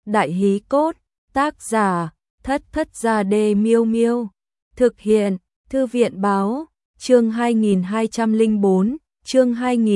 Đại hí cốt, tác giả, Thất Thất Gia Đê Miêu Miêu. Thực hiện, Thư viện báo, chương 2204, chương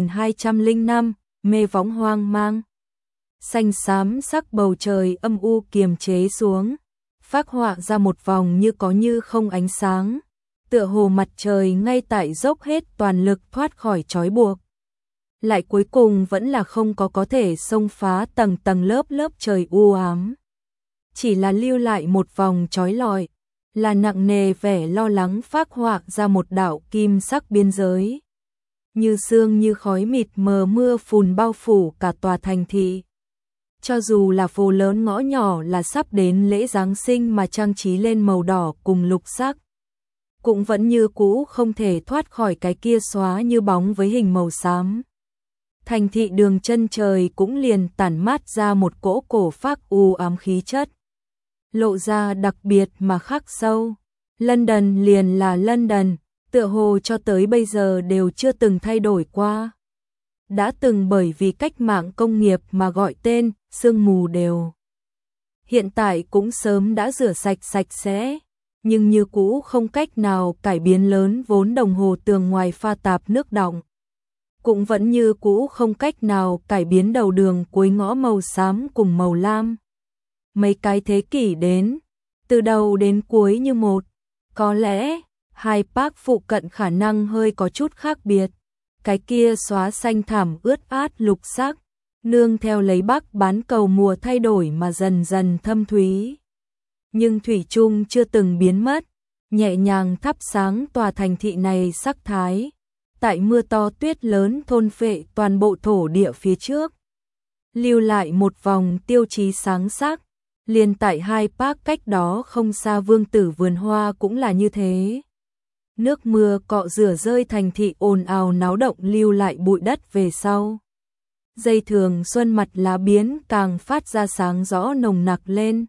2205, mê võng hoang mang. Xanh xám sắc bầu trời âm u kiềm chế xuống, phác họa ra một vòng như có như không ánh sáng, tựa hồ mặt trời ngay tại dốc hết toàn lực thoát khỏi trói buộc. Lại cuối cùng vẫn là không có thể xông phá tầng tầng lớp lớp trời u ám. Chỉ là lưu lại một vòng trói lọi, là nặng nề vẻ lo lắng phác họa ra một đạo kim sắc biên giới. Như sương như khói mịt mờ mưa phùn bao phủ cả tòa thành thị. Cho dù là phố lớn ngõ nhỏ là sắp đến lễ Giáng sinh mà trang trí lên màu đỏ cùng lục sắc, cũng vẫn như cũ không thể thoát khỏi cái kia xóa như bóng với hình màu xám. Thành thị đường chân trời cũng liền tản mát ra một cỗ cổ phác u ám khí chất, lộ ra đặc biệt mà khắc sâu. London liền là London, tựa hồ cho tới bây giờ đều chưa từng thay đổi qua. Đã từng bởi vì cách mạng công nghiệp mà gọi tên, sương mù đều. Hiện tại cũng sớm đã rửa sạch sạch sẽ, nhưng như cũ không cách nào cải biến lớn vốn đồng hồ tường ngoài pha tạp nước đọng. Cũng vẫn như cũ không cách nào cải biến đầu đường cuối ngõ màu xám cùng màu lam. Mấy cái thế kỷ đến, từ đầu đến cuối như một, có lẽ hai park phụ cận khả năng hơi có chút khác biệt. Cái kia xóa xanh thảm ướt át lục sắc, nương theo lấy bắc bán cầu mùa thay đổi mà dần dần thâm thúy. Nhưng thủy chung chưa từng biến mất, nhẹ nhàng thắp sáng tòa thành thị này sắc thái. Tại mưa to tuyết lớn thôn phệ toàn bộ thổ địa phía trước, lưu lại một vòng tiêu chí sáng sắc. Liền tại hai park cách đó không xa Vương Tử vườn hoa cũng là như thế. Nước mưa cọ rửa rơi thành thị ồn ào náo động lưu lại bụi đất về sau. Dây thường xuân mặt lá biến càng phát ra sáng rõ nồng nặc lên.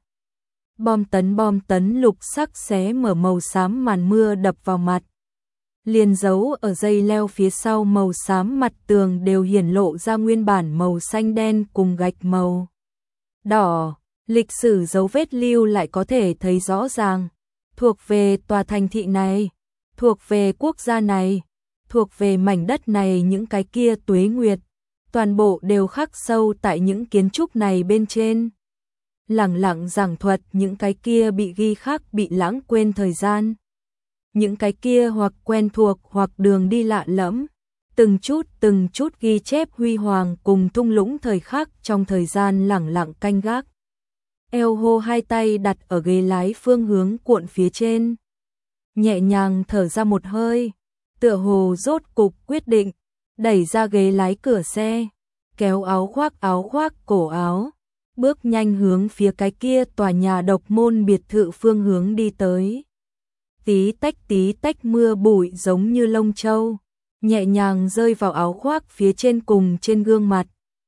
Bom tấn lục sắc xé mở màu xám màn mưa đập vào mặt. Liền dấu ở dây leo phía sau màu xám mặt tường đều hiển lộ ra nguyên bản màu xanh đen cùng gạch màu đỏ. Lịch sử dấu vết lưu lại có thể thấy rõ ràng, thuộc về tòa thành thị này, thuộc về quốc gia này, thuộc về mảnh đất này, những cái kia tuế nguyệt, toàn bộ đều khắc sâu tại những kiến trúc này bên trên. Lẳng lặng giảng thuật những cái kia bị ghi khắc bị lãng quên thời gian. Những cái kia hoặc quen thuộc hoặc đường đi lạ lẫm, từng chút ghi chép huy hoàng cùng thung lũng thời khắc trong thời gian lẳng lặng canh gác. Eo hô hai tay đặt ở ghế lái phương hướng cuộn phía trên. Nhẹ nhàng thở ra một hơi, tựa hồ rốt cục quyết định, đẩy ra ghế lái cửa xe, kéo áo khoác cổ áo, bước nhanh hướng phía cái kia tòa nhà độc môn biệt thự phương hướng đi tới. Tí tách mưa bụi giống như lông châu, nhẹ nhàng rơi vào áo khoác phía trên cùng trên gương mặt.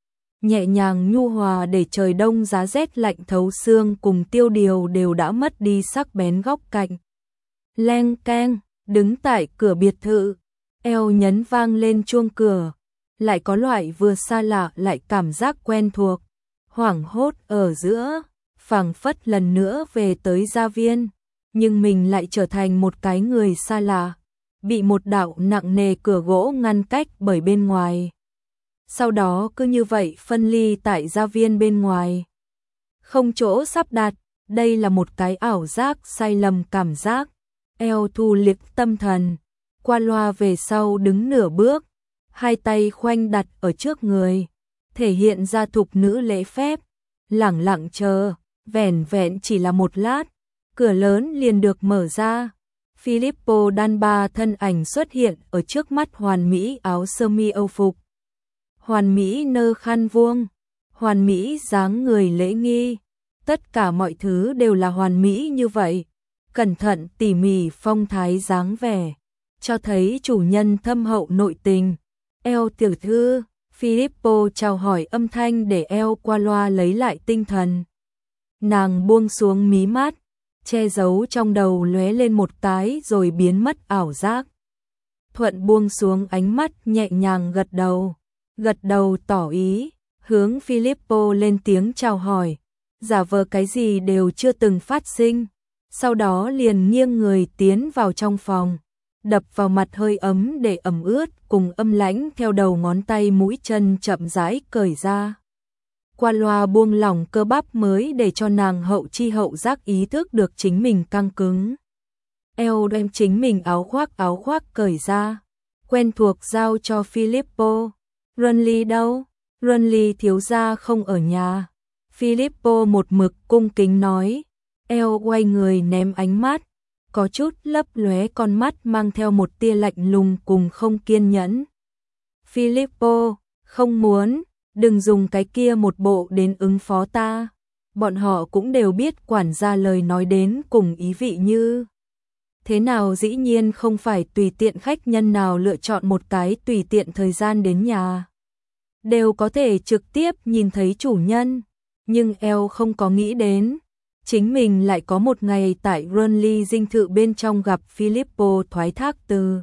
Nhẹ nhàng nhu hòa để trời đông giá rét lạnh thấu xương cùng tiêu điều đều đã mất đi sắc bén góc cạnh. Leng keng, đứng tại cửa biệt thự, eo nhấn vang lên chuông cửa, lại có loại vừa xa lạ lại cảm giác quen thuộc, hoảng hốt ở giữa, phảng phất lần nữa về tới gia viên, nhưng mình lại trở thành một cái người xa lạ, bị một đạo nặng nề cửa gỗ ngăn cách bởi bên ngoài. Sau đó cứ như vậy phân ly tại gia viên bên ngoài. Không chỗ sắp đặt, đây là một cái ảo giác sai lầm cảm giác. Eo thu liệt tâm thần, qua loa về sau đứng nửa bước, hai tay khoanh đặt ở trước người, thể hiện ra thục nữ lễ phép, lẳng lặng chờ, vẻn vẹn chỉ là một lát, cửa lớn liền được mở ra. Filippo Danba thân ảnh xuất hiện ở trước mắt hoàn mỹ áo sơ mi âu phục. Hoàn mỹ nơ khăn vuông, hoàn mỹ dáng người lễ nghi, tất cả mọi thứ đều là hoàn mỹ như vậy, cẩn thận tỉ mỉ phong thái dáng vẻ, cho thấy chủ nhân thâm hậu nội tình. El tiểu thư, Filippo chào hỏi âm thanh để El qua loa lấy lại tinh thần. Nàng buông xuống mí mắt, che giấu trong đầu lóe lên một cái rồi biến mất ảo giác. Thuận buông xuống ánh mắt nhẹ nhàng gật đầu tỏ ý, hướng Filippo lên tiếng chào hỏi, giả vờ cái gì đều chưa từng phát sinh, sau đó liền nghiêng người tiến vào trong phòng, đập vào mặt hơi ấm để ẩm ướt cùng âm lãnh theo đầu ngón tay mũi chân chậm rãi cởi ra. Qua loa buông lỏng cơ bắp mới để cho nàng hậu chi hậu giác ý thức được chính mình căng cứng. Eo đem chính mình áo khoác cởi ra, quen thuộc giao cho Filippo. Runly đâu? Runly thiếu gia không ở nhà. Filippo một mực cung kính nói. Eo quay người ném ánh mắt, có chút lấp lóe con mắt mang theo một tia lạnh lùng cùng không kiên nhẫn. Filippo, không muốn, đừng dùng cái kia một bộ đến ứng phó ta. Bọn họ cũng đều biết quản gia lời nói đến cùng ý vị như thế nào, dĩ nhiên không phải tùy tiện khách nhân nào lựa chọn một cái tùy tiện thời gian đến nhà đều có thể trực tiếp nhìn thấy chủ nhân, nhưng eo không có nghĩ đến chính mình lại có một ngày tại Runly dinh thự bên trong gặp Filippo thoái thác từ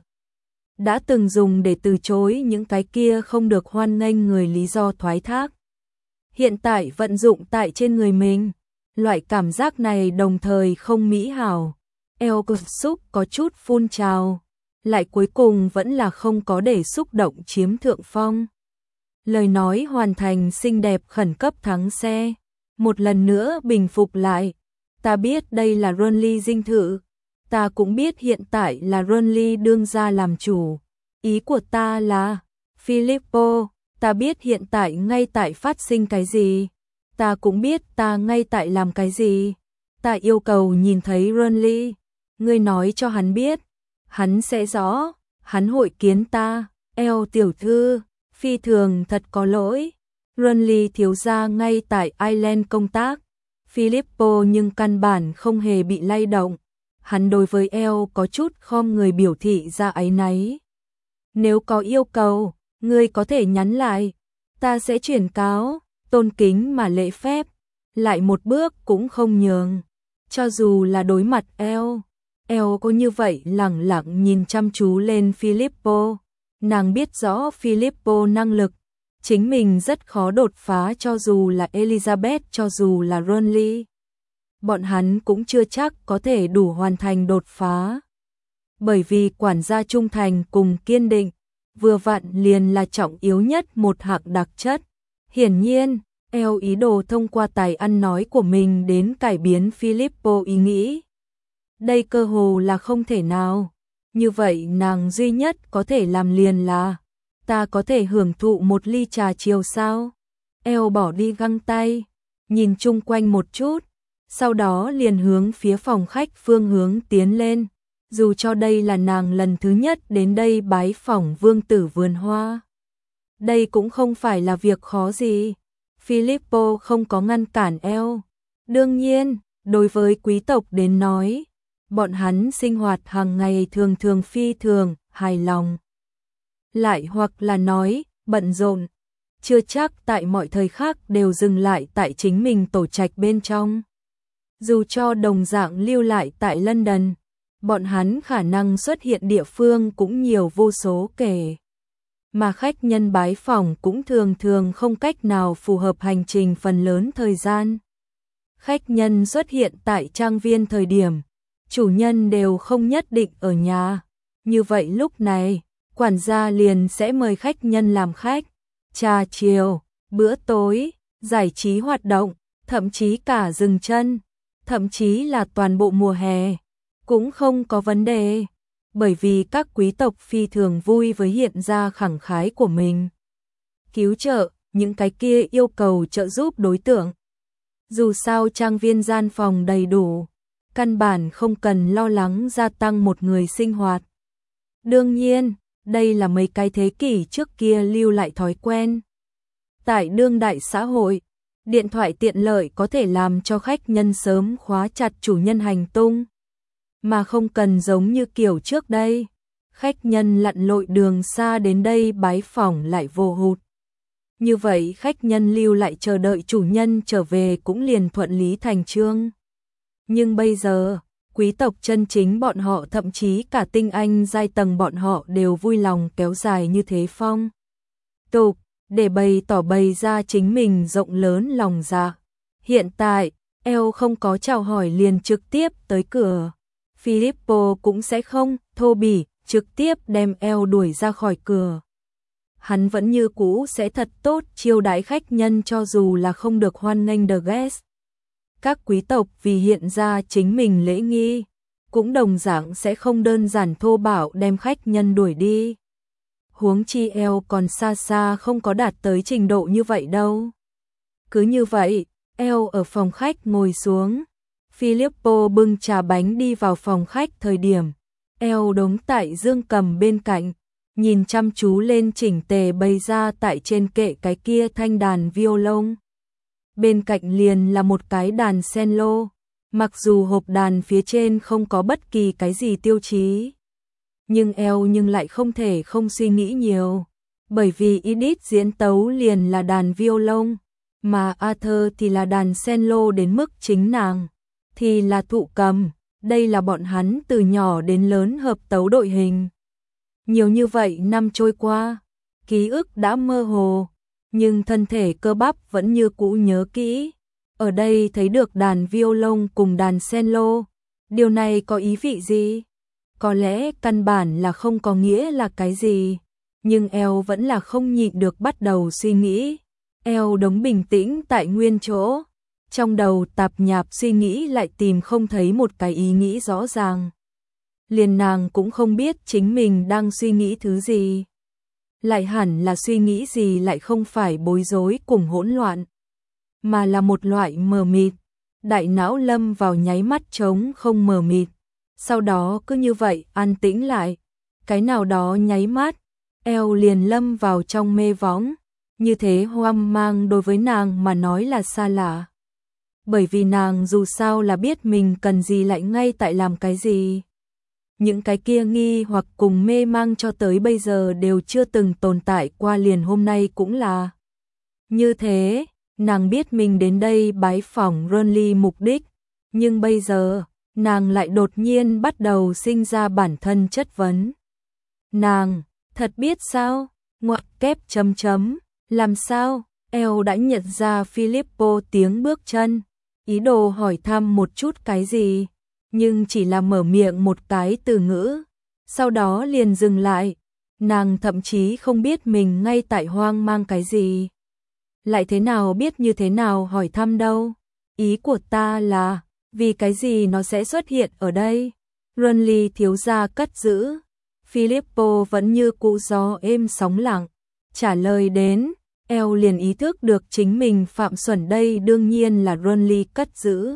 đã từng dùng để từ chối những cái kia không được hoan nghênh người lý do thoái thác. Hiện tại vận dụng tại trên người mình, loại cảm giác này đồng thời không mỹ hảo. Eo cực xúc có chút phun trào, lại cuối cùng vẫn là không có để xúc động chiếm thượng phong. Lời nói hoàn thành xinh đẹp khẩn cấp thắng xe, một lần nữa bình phục lại. Ta biết đây là Runly dinh thự, ta cũng biết hiện tại là Runly đương gia làm chủ. Ý của ta là, Filippo, ta biết hiện tại ngay tại phát sinh cái gì, ta cũng biết ta ngay tại làm cái gì. Ta yêu cầu nhìn thấy Runly, ngươi nói cho hắn biết, hắn sẽ rõ, hắn hội kiến ta. Eo tiểu thư, phi thường thật có lỗi, Runly thiếu gia ngay tại Ireland công tác. Filippo nhưng căn bản không hề bị lay động, hắn đối với eo có chút khom người biểu thị ra áy náy. Nếu có yêu cầu, ngươi có thể nhắn lại, ta sẽ chuyển cáo, tôn kính mà lễ phép, lại một bước cũng không nhường. Cho dù là đối mặt eo có như vậy lẳng lặng nhìn chăm chú lên Filippo, nàng biết rõ Filippo năng lực, chính mình rất khó đột phá, cho dù là Elizabeth, cho dù là Runly. Bọn hắn cũng chưa chắc có thể đủ hoàn thành đột phá. Bởi vì quản gia trung thành cùng kiên định, vừa vặn liền là trọng yếu nhất một hạng đặc chất. Hiển nhiên, eo ý đồ thông qua tài ăn nói của mình đến cải biến Filippo ý nghĩ. Đây cơ hồ là không thể nào. Như vậy nàng duy nhất có thể làm liền là, ta có thể hưởng thụ một ly trà chiều sao? Eo bỏ đi găng tay, nhìn chung quanh một chút, sau đó liền hướng phía phòng khách phương hướng tiến lên. Dù cho đây là nàng lần thứ nhất đến đây bái phỏng vương tử vườn hoa, đây cũng không phải là việc khó gì. Filippo không có ngăn cản eo. Đương nhiên, đối với quý tộc đến nói, bọn hắn sinh hoạt hàng ngày thường thường phi thường hài lòng. Lại hoặc là nói, bận rộn, chưa chắc tại mọi thời khắc đều dừng lại tại chính mình tổ trạch bên trong. Dù cho đồng dạng lưu lại tại London, bọn hắn khả năng xuất hiện địa phương cũng nhiều vô số kể. Mà khách nhân bái phỏng cũng thường thường không cách nào phù hợp hành trình phần lớn thời gian. Khách nhân xuất hiện tại trang viên thời điểm, chủ nhân đều không nhất định ở nhà. Như vậy lúc này, quản gia liền sẽ mời khách nhân làm khách. Trà chiều, bữa tối, giải trí hoạt động, thậm chí cả dừng chân, thậm chí là toàn bộ mùa hè, cũng không có vấn đề. Bởi vì các quý tộc phi thường vui với hiện ra khẳng khái của mình. Cứu trợ, những cái kia yêu cầu trợ giúp đối tượng. Dù sao trang viên gian phòng đầy đủ, căn bản không cần lo lắng gia tăng một người sinh hoạt. Đương nhiên, đây là mấy cái thế kỷ trước kia lưu lại thói quen. Tại đương đại xã hội, điện thoại tiện lợi có thể làm cho khách nhân sớm khóa chặt chủ nhân hành tung, mà không cần giống như kiểu trước đây, khách nhân lặn lội đường xa đến đây bái phỏng lại vô hụt. Như vậy khách nhân lưu lại chờ đợi chủ nhân trở về cũng liền thuận lý thành chương. Nhưng bây giờ, quý tộc chân chính bọn họ, thậm chí cả tinh anh giai tầng bọn họ đều vui lòng kéo dài như thế phong tục, để bày ra chính mình rộng lớn lòng dạ. Hiện tại, Elle không có chào hỏi liền trực tiếp tới cửa. Filippo cũng sẽ không thô bỉ, trực tiếp đem Elle đuổi ra khỏi cửa. Hắn vẫn như cũ sẽ thật tốt chiêu đãi khách nhân cho dù là không được hoan nghênh the guest. Các quý tộc vì hiện ra chính mình lễ nghi, cũng đồng dạng sẽ không đơn giản thô bạo đem khách nhân đuổi đi. Huống chi Elle còn xa xa không có đạt tới trình độ như vậy đâu. Cứ như vậy, Elle ở phòng khách ngồi xuống. Filippo bưng trà bánh đi vào phòng khách thời điểm. Elle đống tại dương cầm bên cạnh, nhìn chăm chú lên chỉnh tề bày ra tại trên kệ cái kia thanh đàn violon. Bên cạnh liền là một cái đàn cello, mặc dù hộp đàn phía trên không có bất kỳ cái gì tiêu chí. Nhưng Elle lại không thể không suy nghĩ nhiều, bởi vì Edith diễn tấu liền là đàn violon, mà Arthur thì là đàn cello đến mức chính nàng thì là thụ cầm, đây là bọn hắn từ nhỏ đến lớn hợp tấu đội hình. Nhiều như vậy năm trôi qua, ký ức đã mơ hồ, nhưng thân thể cơ bắp vẫn như cũ nhớ kỹ. Ở đây thấy được đàn violon cùng đàn cello, điều này có ý vị gì? Có lẽ căn bản là không có nghĩa là cái gì, nhưng Elle vẫn là không nhịn được bắt đầu suy nghĩ. Elle đống bình tĩnh tại nguyên chỗ, trong đầu tạp nhạp suy nghĩ lại tìm không thấy một cái ý nghĩ rõ ràng. Liền nàng cũng không biết chính mình đang suy nghĩ thứ gì. Lại hẳn là suy nghĩ gì lại không phải bối rối cùng hỗn loạn, mà là một loại mờ mịt. Đại não lâm vào nháy mắt trống không mờ mịt, sau đó cứ như vậy an tĩnh lại. Cái nào đó nháy mắt, Elle liền lâm vào trong mê võng, như thế hoang mang đối với nàng mà nói là xa lạ. Bởi vì nàng dù sao là biết mình cần gì lại ngay tại làm cái gì. Những cái kia nghi hoặc cùng mê mang cho tới bây giờ đều chưa từng tồn tại qua, liền hôm nay cũng là như thế. Nàng biết mình đến đây bái phỏng Ronly mục đích, nhưng bây giờ, nàng lại đột nhiên bắt đầu sinh ra bản thân chất vấn. Nàng, thật biết sao? Ngoặc kép chấm chấm, làm sao? Elle đã nhận ra Filippo tiếng bước chân, ý đồ hỏi thăm một chút cái gì, nhưng chỉ là mở miệng một cái từ ngữ, sau đó liền dừng lại. Nàng thậm chí không biết mình ngay tại hoang mang cái gì. Lại thế nào biết như thế nào hỏi thăm đâu. Ý của ta là, vì cái gì nó sẽ xuất hiện ở đây? Ronly thiếu gia cất giữ. Filippo vẫn như cũ gió êm sóng lặng, trả lời đến. Elle liền ý thức được chính mình phạm xuẩn, đây đương nhiên là Ronly cất giữ.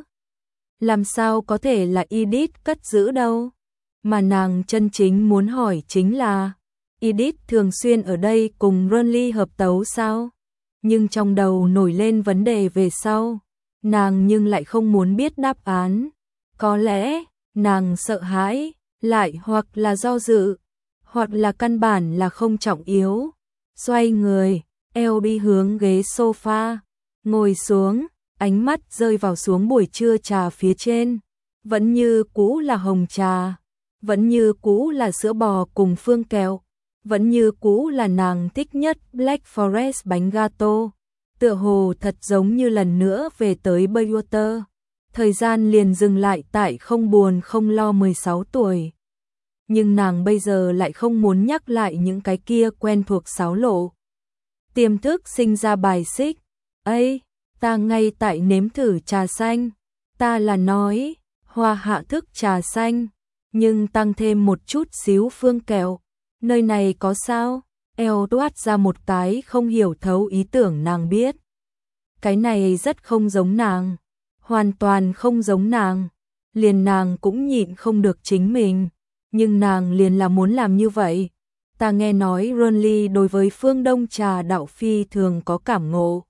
Làm sao có thể là Edith cất giữ đâu? Mà nàng chân chính muốn hỏi chính là, Edith thường xuyên ở đây cùng Ronly hợp tấu sao? Nhưng trong đầu nổi lên vấn đề về sau, nàng nhưng lại không muốn biết đáp án. Có lẽ, nàng sợ hãi, lại hoặc là do dự, hoặc là căn bản là không trọng yếu. Xoay người, Elle đi hướng ghế sofa, ngồi xuống, ánh mắt rơi vào xuống buổi trưa trà phía trên. Vẫn như cũ là hồng trà, vẫn như cũ là sữa bò cùng phương kẹo, vẫn như cũ là nàng thích nhất Black Forest bánh gato. Tựa hồ thật giống như lần nữa về tới Bayswater. Thời gian liền dừng lại tại không buồn không lo 16 tuổi. Nhưng nàng bây giờ lại không muốn nhắc lại những cái kia quen thuộc xáo lộ. Tiềm thức sinh ra bài xích. Ây, ta ngay tại nếm thử trà xanh. Ta là nói, hoa hạ thức trà xanh, nhưng tăng thêm một chút xíu phương kẹo. Nơi này có sao? Elle toát ra một cái không hiểu thấu ý tưởng nàng biết. Cái này rất không giống nàng, hoàn toàn không giống nàng. Liền nàng cũng nhịn không được chính mình, nhưng nàng liền là muốn làm như vậy. Ta nghe nói Ronly đối với phương Đông trà đạo phi thường có cảm ngộ.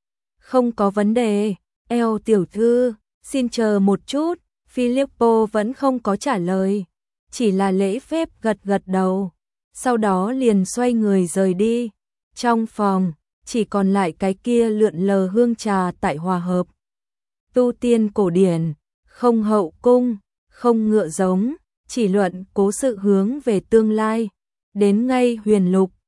Không có vấn đề, Elle tiểu thư, xin chờ một chút. Filippo vẫn không có trả lời, chỉ là lễ phép gật gật đầu. Sau đó liền xoay người rời đi. Trong phòng, chỉ còn lại cái kia lượn lờ hương trà tại hòa hợp. Tu tiên cổ điển, không hậu cung, không ngựa giống, chỉ luận cố sự hướng về tương lai. Đến ngay huyền lục,